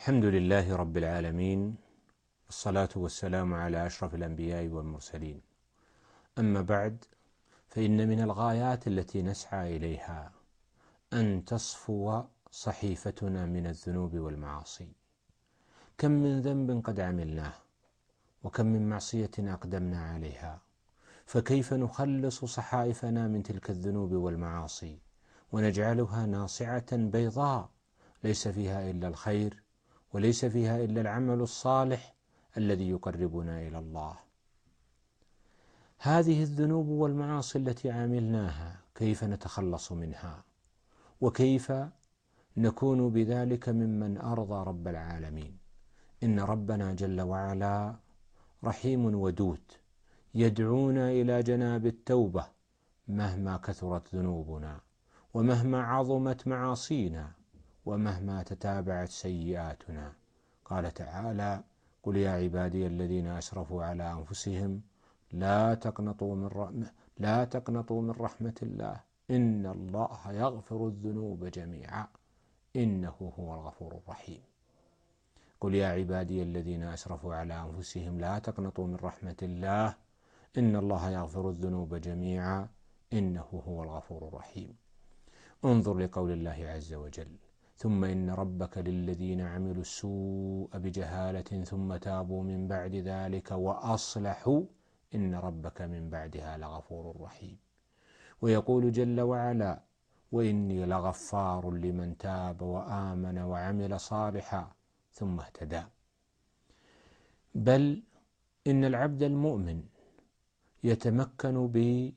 الحمد لله رب العالمين، والصلاة والسلام على أشرف الأنبياء والمرسلين. أما بعد، فإن من الغايات التي نسعى إليها أن تصفو صحيفتنا من الذنوب والمعاصي. كم من ذنب قد عملناه، وكم من معصية أقدمنا عليها، فكيف نخلص صحائفنا من تلك الذنوب والمعاصي ونجعلها ناصعة بيضاء ليس فيها إلا الخير، وليس فيها إلا العمل الصالح الذي يقربنا إلى الله. هذه الذنوب والمعاصي التي عملناها كيف نتخلص منها، وكيف نكون بذلك ممن أرضى رب العالمين؟ إن ربنا جل وعلا رحيم ودود، يدعونا إلى جناب التوبة مهما كثرت ذنوبنا، ومهما عظمت معاصينا، ومهما تتابعت سيئاتنا. قال تعالى: قل يا عبادي الذين أسرفوا على أنفسهم لا تقنطوا من رحمة الله إن الله يغفر الذنوب جميعا إنه هو الغفور الرحيم. قل يا عبادي الذين أسرفوا على أنفسهم لا تقنطوا من رحمة الله إن الله يغفر الذنوب جميعا إنه هو الغفور الرحيم. انظر لقول الله عز وجل: ثم إن ربك للذين عملوا السوء بجهالة ثم تابوا من بعد ذلك وأصلحوا إن ربك من بعدها لغفور رحيم. ويقول جل وعلا: وإني لغفار لمن تاب وآمن وعمل صالحا ثم اهتدى. بل إن العبد المؤمن يتمكن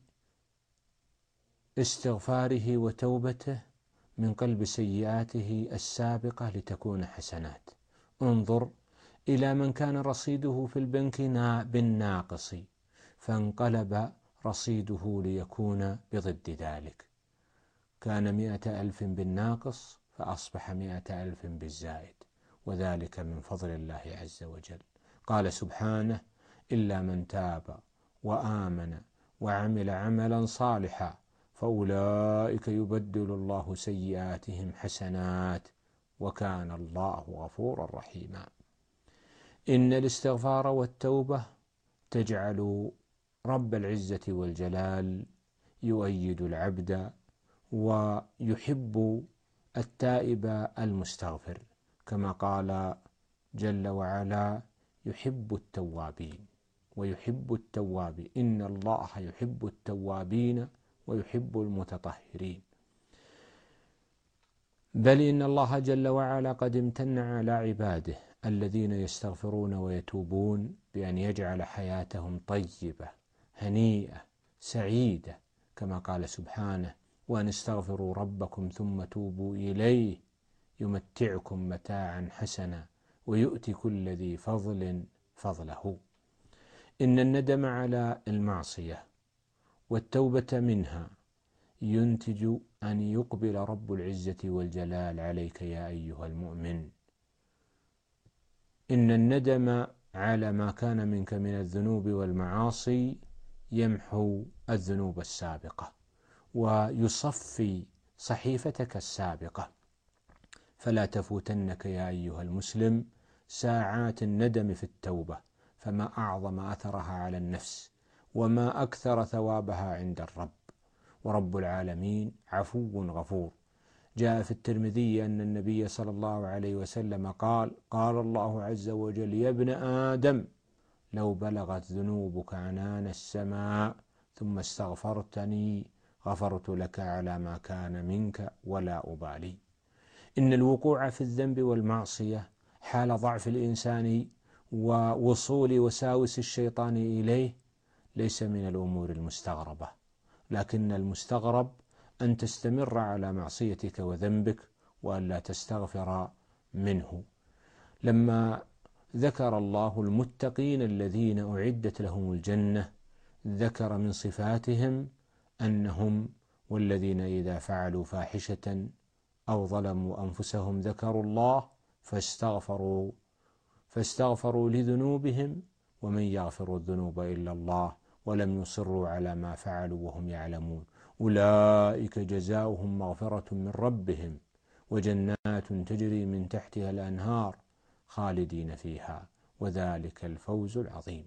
باستغفاره وتوبته من قلب سيئاته السابقة لتكون حسنات. انظر إلى من كان رصيده في البنك بالناقص فانقلب رصيده ليكون بضد ذلك، كان 100,000 بالناقص فأصبح 100,000 بالزائد، وذلك من فضل الله عز وجل. قال سبحانه: إلا من تاب وآمن وعمل عملا صالحا فأولئك يبدل الله سيئاتهم حسنات وكان الله غفورا رحيما. إن الاستغفار والتوبة تجعل رب العزة والجلال يؤيد العبد ويحب التائب المستغفر، كما قال جل وعلا: يحب التوابين ويحب التوابين إن الله يحب التوابين ويحب المتطهرين. بل إن الله جل وعلا قد امتن على عباده الذين يستغفرون ويتوبون بأن يجعل حياتهم طيبة هنيئة سعيدة، كما قال سبحانه: وأن استغفروا ربكم ثم توبوا إليه يمتعكم متاعا حسنا ويؤتي كل ذي فضل فضله. إن الندم على المعصية والتوبة منها ينتج أن يقبل رب العزة والجلال عليك يا أيها المؤمن. إن الندم على ما كان منك من الذنوب والمعاصي يمحو الذنوب السابقة ويصفي صحيفتك السابقة، فلا تفوتنك يا أيها المسلم ساعات الندم في التوبة، فما أعظم أثرها على النفس وما أكثر ثوابها عند الرب. ورب العالمين عفو غفور. جاء في الترمذي أن النبي صلى الله عليه وسلم قال: قال الله عز وجل: يا ابن آدم لو بلغت ذنوبك عنان السماء ثم استغفرتني غفرت لك على ما كان منك ولا أبالي. إن الوقوع في الذنب والمعصية حال ضعف الإنسان ووصول وساوس الشيطان إليه ليس من الأمور المستغربة، لكن المستغرب أن تستمر على معصيتك وذنبك وأن لا تستغفر منه. لما ذكر الله المتقين الذين أعدت لهم الجنة ذكر من صفاتهم أنهم والذين إذا فعلوا فاحشة أو ظلموا أنفسهم ذكروا الله فاستغفروا لذنوبهم ومن يغفر الذنوب إلا الله ولم يصروا على ما فعلوا وهم يعلمون أولئك جزاؤهم مغفرة من ربهم وجنات تجري من تحتها الأنهار خالدين فيها وذلك الفوز العظيم.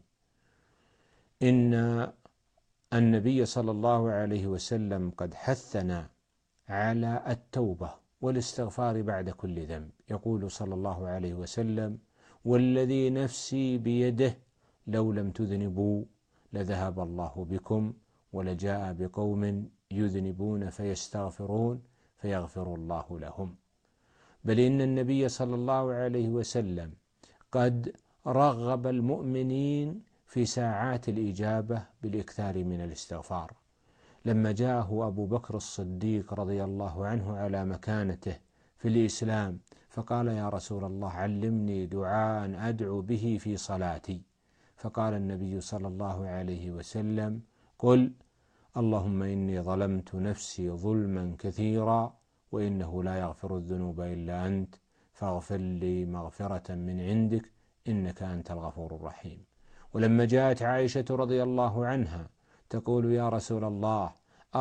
إن النبي صلى الله عليه وسلم قد حثنا على التوبة والاستغفار بعد كل ذنب. يقول صلى الله عليه وسلم: والذي نفسي بيده لو لم تذنبوا لذهب الله بكم ولجاء بقوم يذنبون فيستغفرون فيغفر الله لهم. بل إن النبي صلى الله عليه وسلم قد رغب المؤمنين في ساعات الإجابة بالإكثار من الاستغفار. لما جاءه أبو بكر الصديق رضي الله عنه على مكانته في الإسلام فقال: يا رسول الله علمني دعاء أدعو به في صلاتي. فقال النبي صلى الله عليه وسلم: قل اللهم إني ظلمت نفسي ظلما كثيرا وإنه لا يغفر الذنوب إلا أنت فاغفر لي مغفرة من عندك إنك أنت الغفور الرحيم. ولما جاءت عائشة رضي الله عنها تقول: يا رسول الله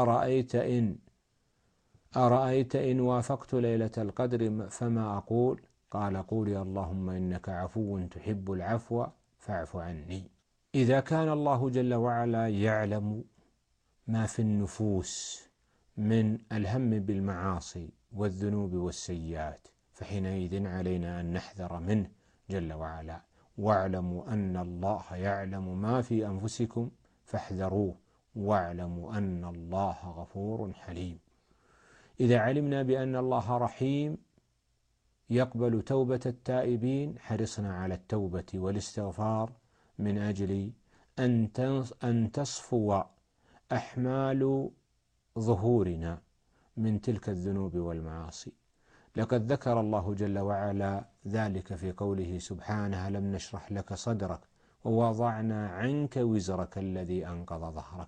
أرأيت إن وافقت ليلة القدر فما أقول؟ قال: قولي اللهم إنك عفو تحب العفو فاعف عني. إذا كان الله جل وعلا يعلم ما في النفوس من الهم بالمعاصي والذنوب والسيئات فحينئذ علينا أن نحذر منه جل وعلا. واعلموا أن الله يعلم ما في أنفسكم فاحذروه واعلموا أن الله غفور حليم. إذا علمنا بأن الله رحيم يقبل توبة التائبين حرصنا على التوبة والاستغفار من أجل أن تصفو أحمال ظهورنا من تلك الذنوب والمعاصي. لقد ذكر الله جل وعلا ذلك في قوله سبحانه: ألم نشرح لك صدرك ووضعنا عنك وزرك الذي أنقض ظهرك.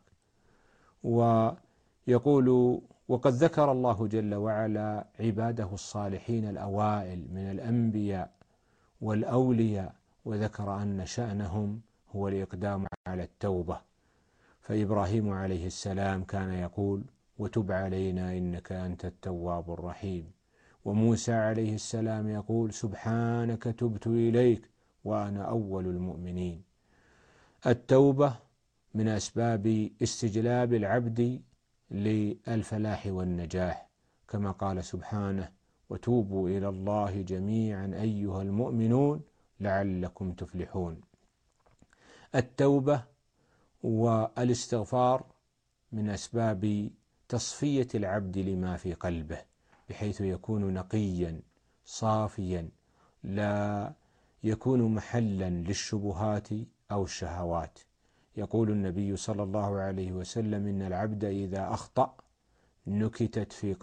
ويقول: وقد ذكر الله جل وعلا عباده الصالحين الأوائل من الأنبياء والأولياء وذكر أن شأنهم هو الإقدام على التوبة. فإبراهيم عليه السلام كان يقول: وتب علينا إنك أنت التواب الرحيم. وموسى عليه السلام يقول: سبحانك تبت إليك وأنا أول المؤمنين. التوبة من أسباب استجلاب العبد للفلاح والنجاح، كما قال سبحانه: وتوبوا إلى الله جميعا أيها المؤمنون لعلكم تفلحون. التوبة والاستغفار من أسباب تصفية العبد لما في قلبه بحيث يكون نقيا صافيا لا يكون محلا للشبهات أو الشهوات. يقول النبي صلى الله عليه وسلم: إن العبد إذا أخطأ نكتت في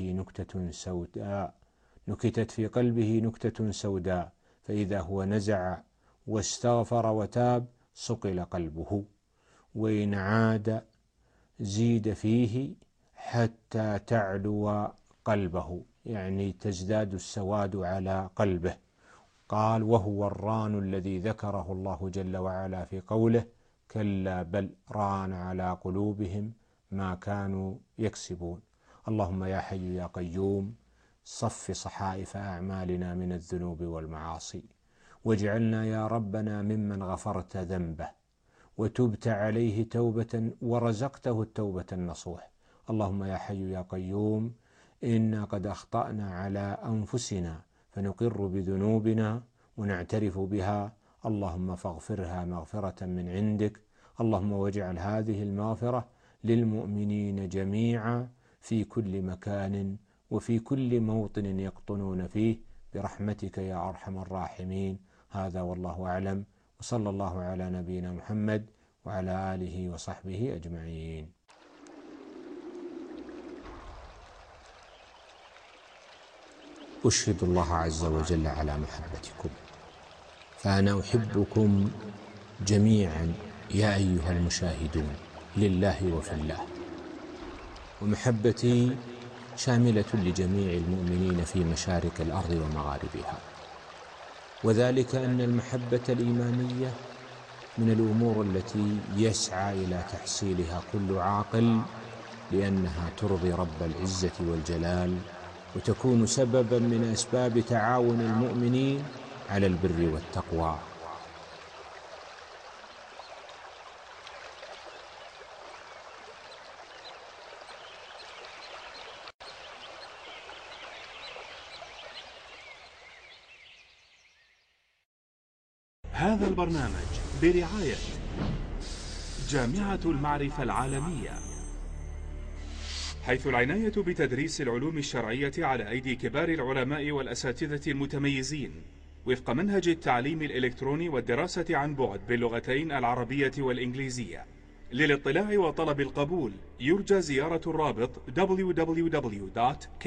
قلبه نكتة سوداء فإذا هو نزع واستغفر وتاب صقل قلبه، وإن عاد زيد فيه حتى تعلو قلبه، يعني تزداد السواد على قلبه. قال: وهو الران الذي ذكره الله جل وعلا في قوله: كلا بل ران على قلوبهم ما كانوا يكسبون. اللهم يا حي يا قيوم صف صحائف أعمالنا من الذنوب والمعاصي، واجعلنا يا ربنا ممن غفرت ذنبه وتبت عليه توبة ورزقته التوبة النصوح. اللهم يا حي يا قيوم إنا قد أخطأنا على أنفسنا فنقر بذنوبنا ونعترف بها، اللهم فاغفرها مغفرة من عندك. اللهم واجعل هذه المغفرة للمؤمنين جميعا في كل مكان وفي كل موطن يقطنون فيه برحمتك يا أرحم الراحمين. هذا والله أعلم، وصلى الله على نبينا محمد وعلى آله وصحبه أجمعين. أشهد الله عز وجل على محبتكم، فأنا أحبكم جميعا يا أيها المشاهدون لله وفي الله، ومحبتي شاملة لجميع المؤمنين في مشارق الأرض ومغاربها، وذلك أن المحبة الإيمانية من الأمور التي يسعى إلى تحصيلها كل عاقل، لأنها ترضي رب العزة والجلال وتكون سببا من أسباب تعاون المؤمنين على البر والتقوى. هذا البرنامج برعاية جامعة المعرفة العالمية، حيث العناية بتدريس العلوم الشرعية على أيدي كبار العلماء والأساتذة المتميزين وفق منهج التعليم الإلكتروني والدراسة عن بعد باللغتين العربية والإنجليزية. للاطلاع وطلب القبول يرجى زيارة الرابط www.k